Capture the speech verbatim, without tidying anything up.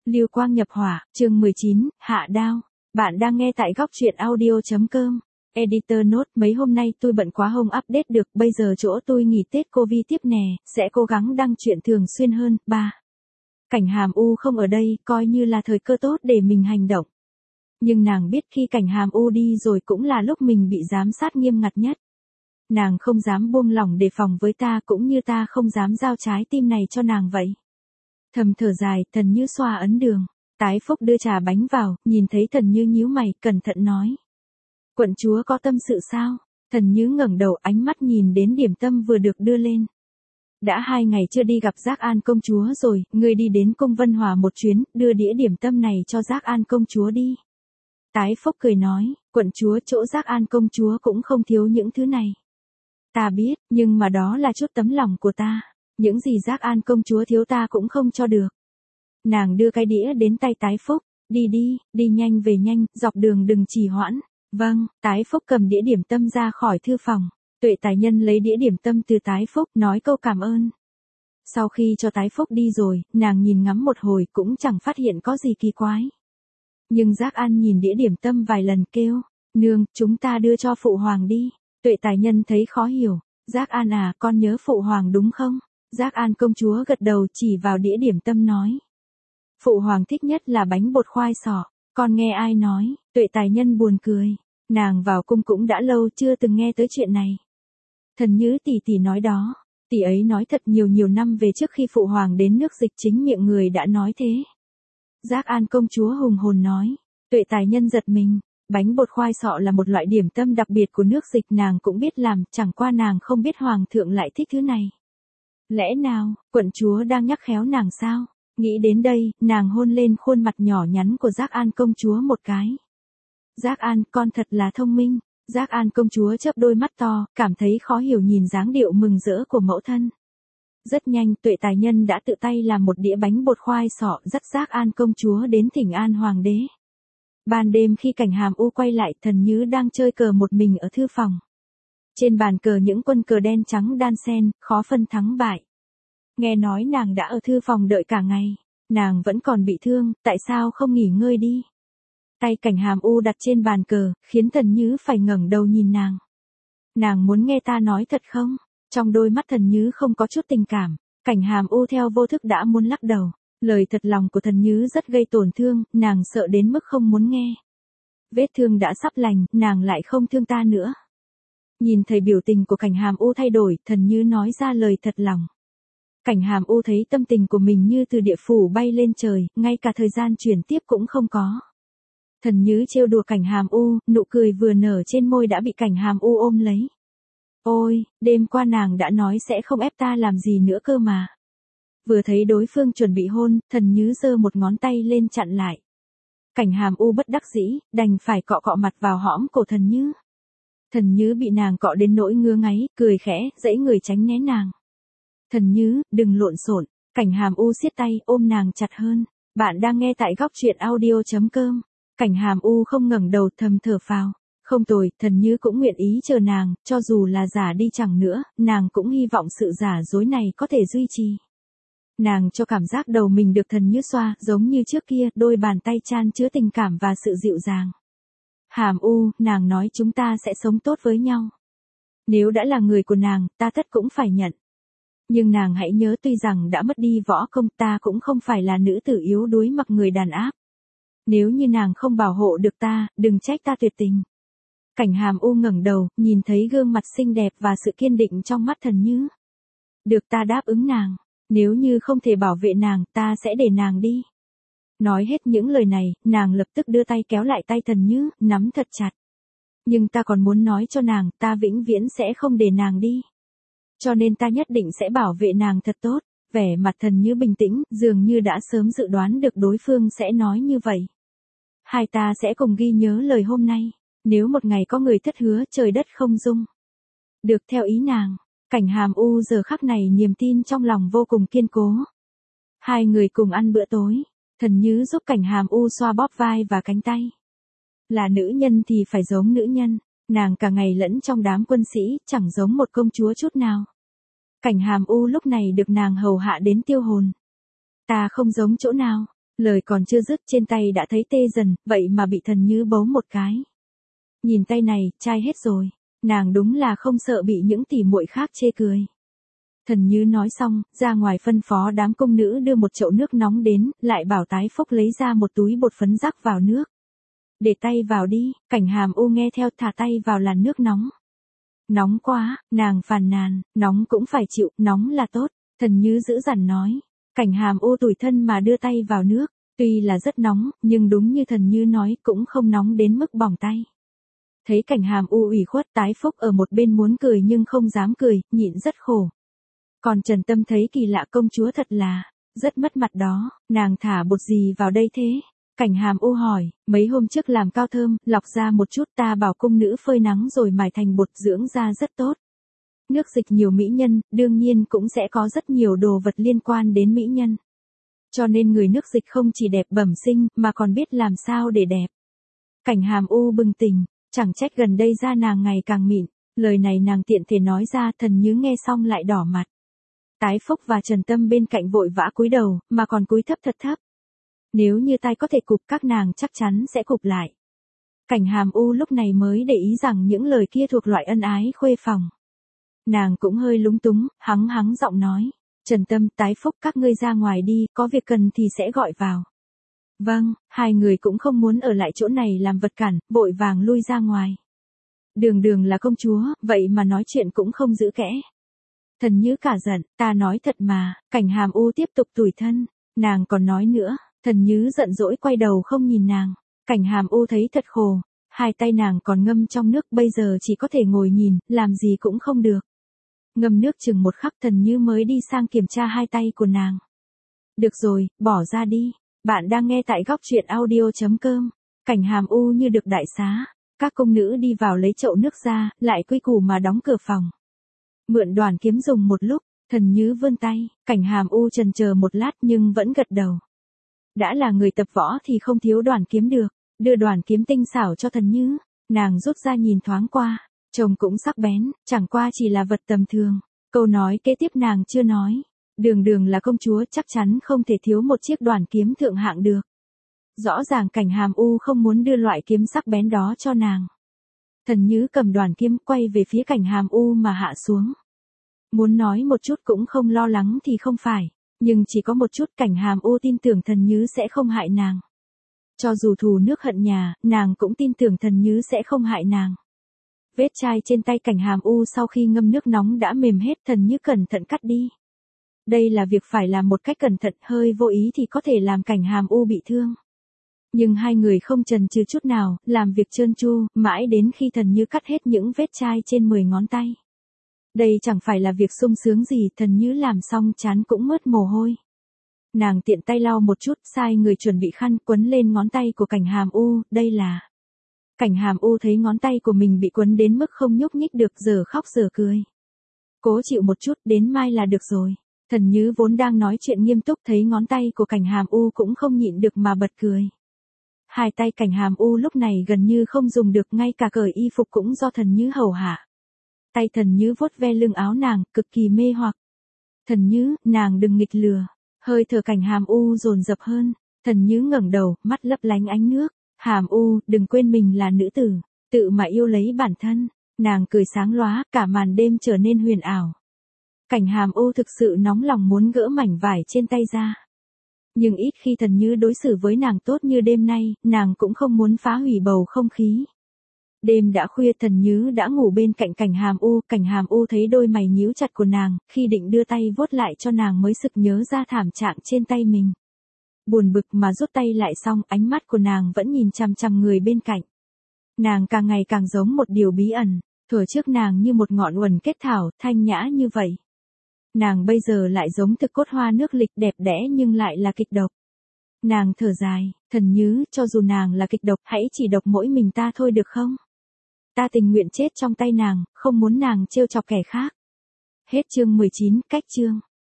Lưu quang nhập hỏa, chương mười chín, hạ đao. Bạn đang nghe tại góc truyện audio.com. Editor note, mấy hôm nay tôi bận quá không update được, bây giờ chỗ tôi nghỉ Tết Covid tiếp nè, sẽ cố gắng đăng chuyện thường xuyên hơn. ba. Cảnh Hàm U không ở đây, coi như là thời cơ tốt để mình hành động. Nhưng nàng biết khi Cảnh Hàm U đi rồi cũng là lúc mình bị giám sát nghiêm ngặt nhất. Nàng không dám buông lỏng đề phòng với ta, cũng như ta không dám giao trái tim này cho nàng vậy. Thầm thở dài, Thần Như xoa ấn đường. Tái Phúc đưa trà bánh vào, nhìn thấy Thần Như nhíu mày, cẩn thận nói. Quận chúa có tâm sự sao? Thần Như ngẩng đầu, ánh mắt nhìn đến điểm tâm vừa được đưa lên. Đã hai ngày chưa đi gặp Giác An công chúa rồi, ngươi đi đến cung Vân Hòa một chuyến, đưa đĩa điểm tâm này cho Giác An công chúa đi. Tái Phúc cười nói, quận chúa chỗ Giác An công chúa cũng không thiếu những thứ này. Ta biết, nhưng mà đó là chút tấm lòng của ta. Những gì Giác An công chúa thiếu ta cũng không cho được. Nàng đưa cái đĩa đến tay Tái Phúc, đi đi, đi nhanh về nhanh, dọc đường đừng trì hoãn. Vâng, Tái Phúc cầm đĩa điểm tâm ra khỏi thư phòng. Tuệ Tài Nhân lấy đĩa điểm tâm từ Tái Phúc, nói câu cảm ơn. Sau khi cho Tái Phúc đi rồi, nàng nhìn ngắm một hồi cũng chẳng phát hiện có gì kỳ quái. Nhưng Giác An nhìn đĩa điểm tâm vài lần kêu, nương, chúng ta đưa cho phụ hoàng đi. Tuệ Tài Nhân thấy khó hiểu, Giác An à, con nhớ phụ hoàng đúng không? Giác An công chúa gật đầu, chỉ vào đĩa điểm tâm nói. Phụ hoàng thích nhất là bánh bột khoai sọ, con nghe ai nói? Tuệ Tài Nhân buồn cười, nàng vào cung cũng đã lâu chưa từng nghe tới chuyện này. Thần Như tỷ tỷ nói đó, tỷ ấy nói thật nhiều nhiều năm về trước khi phụ hoàng đến nước Dịch chính miệng người đã nói thế. Giác An công chúa hùng hồn nói. Tuệ Tài Nhân giật mình, bánh bột khoai sọ là một loại điểm tâm đặc biệt của nước Dịch, nàng cũng biết làm, chẳng qua nàng không biết hoàng thượng lại thích thứ này. Lẽ nào, quận chúa đang nhắc khéo nàng sao? Nghĩ đến đây, nàng hôn lên khuôn mặt nhỏ nhắn của Giác An công chúa một cái. Giác An, con thật là thông minh. Giác An công chúa chớp đôi mắt to, cảm thấy khó hiểu nhìn dáng điệu mừng rỡ của mẫu thân. Rất nhanh, Tuệ Tài Nhân đã tự tay làm một đĩa bánh bột khoai sọ dắt Giác An công chúa đến thỉnh an hoàng đế. Ban đêm khi Cảnh Hàm U quay lại, Thần Như đang chơi cờ một mình ở thư phòng. Trên bàn cờ những quân cờ đen trắng đan xen, khó phân thắng bại. Nghe nói nàng đã ở thư phòng đợi cả ngày. Nàng vẫn còn bị thương, tại sao không nghỉ ngơi đi? Tay Cảnh Hàm U đặt trên bàn cờ, khiến Thần Như phải ngẩng đầu nhìn nàng. Nàng muốn nghe ta nói thật không? Trong đôi mắt Thần Như không có chút tình cảm. Cảnh Hàm U theo vô thức đã muốn lắc đầu. Lời thật lòng của Thần Như rất gây tổn thương, nàng sợ đến mức không muốn nghe. Vết thương đã sắp lành, nàng lại không thương ta nữa. Nhìn thấy biểu tình của Cảnh Hàm U thay đổi, Thần Như nói ra lời thật lòng. Cảnh Hàm U thấy tâm tình của mình như từ địa phủ bay lên trời, ngay cả thời gian chuyển tiếp cũng không có. Thần Như trêu đùa Cảnh Hàm U, nụ cười vừa nở trên môi đã bị Cảnh Hàm U ôm lấy. Ôi, đêm qua nàng đã nói sẽ không ép ta làm gì nữa cơ mà. Vừa thấy đối phương chuẩn bị hôn, Thần Như giơ một ngón tay lên chặn lại. Cảnh Hàm U bất đắc dĩ, đành phải cọ cọ mặt vào hõm cổ Thần Như. Thần Như bị nàng cọ đến nỗi ngứa ngáy, cười khẽ, dãy người tránh né nàng. Thần Như, đừng lộn xộn. Cảnh Hàm U siết tay, ôm nàng chặt hơn. Bạn đang nghe tại góc truyện audio.com. Cảnh Hàm U không ngẩng đầu, thầm thở phào. Không tồi, Thần Như cũng nguyện ý chờ nàng, cho dù là giả đi chẳng nữa, nàng cũng hy vọng sự giả dối này có thể duy trì. Nàng cho cảm giác đầu mình được Thần Như xoa, giống như trước kia, đôi bàn tay chan chứa tình cảm và sự dịu dàng. Hàm U, nàng nói chúng ta sẽ sống tốt với nhau. Nếu đã là người của nàng, ta tất cũng phải nhận. Nhưng nàng hãy nhớ, tuy rằng đã mất đi võ công, ta cũng không phải là nữ tử yếu đuối mặc người đàn áp. Nếu như nàng không bảo hộ được ta, đừng trách ta tuyệt tình. Cảnh Hàm U ngẩng đầu, nhìn thấy gương mặt xinh đẹp và sự kiên định trong mắt Thần Như. Được, ta đáp ứng nàng. Nếu như không thể bảo vệ nàng, ta sẽ để nàng đi. Nói hết những lời này, nàng lập tức đưa tay kéo lại tay Thần Như, nắm thật chặt. Nhưng ta còn muốn nói cho nàng, ta vĩnh viễn sẽ không để nàng đi. Cho nên ta nhất định sẽ bảo vệ nàng thật tốt. Vẻ mặt Thần Như bình tĩnh, dường như đã sớm dự đoán được đối phương sẽ nói như vậy. Hai ta sẽ cùng ghi nhớ lời hôm nay. Nếu một ngày có người thất hứa, trời đất không dung. Được, theo ý nàng. Cảnh Hàm U giờ khắc này niềm tin trong lòng vô cùng kiên cố. Hai người cùng ăn bữa tối. Thần Như giúp Cảnh Hàm U xoa bóp vai và cánh tay. Là nữ nhân thì phải giống nữ nhân. Nàng cả ngày lẫn trong đám quân sĩ, chẳng giống một công chúa chút nào. Cảnh Hàm U lúc này được nàng hầu hạ đến tiêu hồn. Ta không giống chỗ nào. Lời còn chưa dứt trên tay đã thấy tê dần, vậy mà bị Thần Như bấu một cái. Nhìn tay này, chai hết rồi. Nàng đúng là không sợ bị những tỉ muội khác chê cười. Thần Như nói xong, ra ngoài phân phó đám công nữ đưa một chậu nước nóng đến, lại bảo Tái Phúc lấy ra một túi bột phấn rắc vào nước. Để tay vào đi, Cảnh Hàm U nghe theo thả tay vào làn nước nóng. Nóng quá, nàng phàn nàn, nóng cũng phải chịu, nóng là tốt. Thần Như dữ dằn nói. Cảnh Hàm U tủi thân mà đưa tay vào nước, tuy là rất nóng, nhưng đúng như Thần Như nói cũng không nóng đến mức bỏng tay. Thấy Cảnh Hàm U ủy khuất, Tái Phúc ở một bên muốn cười nhưng không dám cười, nhịn rất khổ. Còn Trần Tâm thấy kỳ lạ, công chúa thật là, rất mất mặt đó, nàng thả bột gì vào đây thế? Cảnh Hàm U hỏi, mấy hôm trước làm cao thơm, lọc ra một chút, ta bảo cung nữ phơi nắng rồi mài thành bột dưỡng da rất tốt. Nước dịch nhiều mỹ nhân, đương nhiên cũng sẽ có rất nhiều đồ vật liên quan đến mỹ nhân. Cho nên người nước dịch không chỉ đẹp bẩm sinh, mà còn biết làm sao để đẹp. Cảnh Hàm U bừng tỉnh, chẳng trách gần đây da nàng ngày càng mịn, lời này nàng tiện thể nói ra, Thần Như nghe xong lại đỏ mặt. Tái Phúc và Trần Tâm bên cạnh vội vã cúi đầu, mà còn cúi thấp thật thấp. Nếu như tay có thể cụp các nàng chắc chắn sẽ cụp lại. Cảnh Hàm U lúc này mới để ý rằng những lời kia thuộc loại ân ái khuê phòng. Nàng cũng hơi lúng túng, hắng hắng giọng nói. Trần Tâm, Tái Phúc, các ngươi ra ngoài đi, có việc cần thì sẽ gọi vào. Vâng, hai người cũng không muốn ở lại chỗ này làm vật cản, vội vàng lui ra ngoài. Đường Đường là công chúa, vậy mà nói chuyện cũng không giữ kẽ. Thần Như cả giận, ta nói thật mà. Cảnh Hàm U tiếp tục tủi thân, nàng còn nói nữa. Thần Như giận dỗi quay đầu không nhìn nàng. Cảnh Hàm U thấy thật khổ, hai tay nàng còn ngâm trong nước, bây giờ chỉ có thể ngồi nhìn, làm gì cũng không được. Ngâm nước chừng một khắc, Thần Như mới đi sang kiểm tra hai tay của nàng. Được rồi, bỏ ra đi. Bạn đang nghe tại góc truyện audio chấm com. Cảnh Hàm U như được đại xá. Các công nữ đi vào lấy chậu nước ra, lại quy củ mà đóng cửa phòng. Mượn Đoàn Kiếm dùng một lúc, Thần Như vươn tay, Cảnh Hàm U chần chờ một lát nhưng vẫn gật đầu. Đã là người tập võ thì không thiếu Đoàn Kiếm được, đưa Đoàn Kiếm tinh xảo cho Thần Như, nàng rút ra nhìn thoáng qua, trông cũng sắc bén, chẳng qua chỉ là vật tầm thường. Câu nói kế tiếp nàng chưa nói, Đường Đường là công chúa chắc chắn không thể thiếu một chiếc Đoàn Kiếm thượng hạng được. Rõ ràng Cảnh Hàm U không muốn đưa loại kiếm sắc bén đó cho nàng. Thần Như cầm Đoàn Kiếm quay về phía Cảnh Hàm U mà hạ xuống. Muốn nói một chút cũng không lo lắng thì không phải, nhưng chỉ có một chút, Cảnh Hàm U tin tưởng Thần Như sẽ không hại nàng. Cho dù thù nước hận nhà, nàng cũng tin tưởng Thần Như sẽ không hại nàng. Vết chai trên tay Cảnh Hàm U sau khi ngâm nước nóng đã mềm hết, Thần Như cẩn thận cắt đi. Đây là việc phải làm một cách cẩn thận, hơi vô ý thì có thể làm Cảnh Hàm U bị thương. Nhưng hai người không chần chừ chút nào, làm việc trơn tru, mãi đến khi Thần Như cắt hết những vết chai trên mười ngón tay. Đây chẳng phải là việc sung sướng gì, Thần Như làm xong trán cũng mướt mồ hôi. Nàng tiện tay lau một chút, sai người chuẩn bị khăn quấn lên ngón tay của Cảnh Hàm U, đây là... Cảnh Hàm U thấy ngón tay của mình bị quấn đến mức không nhúc nhích được, giờ khóc giờ cười. Cố chịu một chút, đến mai là được rồi. Thần Như vốn đang nói chuyện nghiêm túc, thấy ngón tay của Cảnh Hàm U cũng không nhịn được mà bật cười. Hai tay Cảnh Hàm U lúc này gần như không dùng được, ngay cả cởi y phục cũng do Thần Như hầu hạ. Tay Thần Như vuốt ve lưng áo nàng, cực kỳ mê hoặc. Thần Như, nàng đừng nghịch lừa. Hơi thở Cảnh Hàm U dồn dập hơn. Thần Như ngẩng đầu, mắt lấp lánh ánh nước. Hàm U, đừng quên mình là nữ tử, tự mà yêu lấy bản thân. Nàng cười sáng lóa, cả màn đêm trở nên huyền ảo. Cảnh Hàm U thực sự nóng lòng muốn gỡ mảnh vải trên tay ra. Nhưng ít khi Thần Như đối xử với nàng tốt như đêm nay, nàng cũng không muốn phá hủy bầu không khí. Đêm đã khuya, Thần Như đã ngủ bên cạnh Cảnh Hàm U, Cảnh Hàm U thấy đôi mày nhíu chặt của nàng, khi định đưa tay vuốt lại cho nàng mới sực nhớ ra thảm trạng trên tay mình. Buồn bực mà rút tay lại xong, ánh mắt của nàng vẫn nhìn chằm chằm người bên cạnh. Nàng càng ngày càng giống một điều bí ẩn, thuở trước nàng như một ngọn uẩn kết thảo, thanh nhã như vậy. Nàng bây giờ lại giống thực cốt hoa nước lịch, đẹp đẽ nhưng lại là kịch độc. Nàng thở dài, Thần Như, cho dù nàng là kịch độc, hãy chỉ độc mỗi mình ta thôi được không? Ta tình nguyện chết trong tay nàng, không muốn nàng trêu chọc kẻ khác. Hết chương mười chín, cách chương.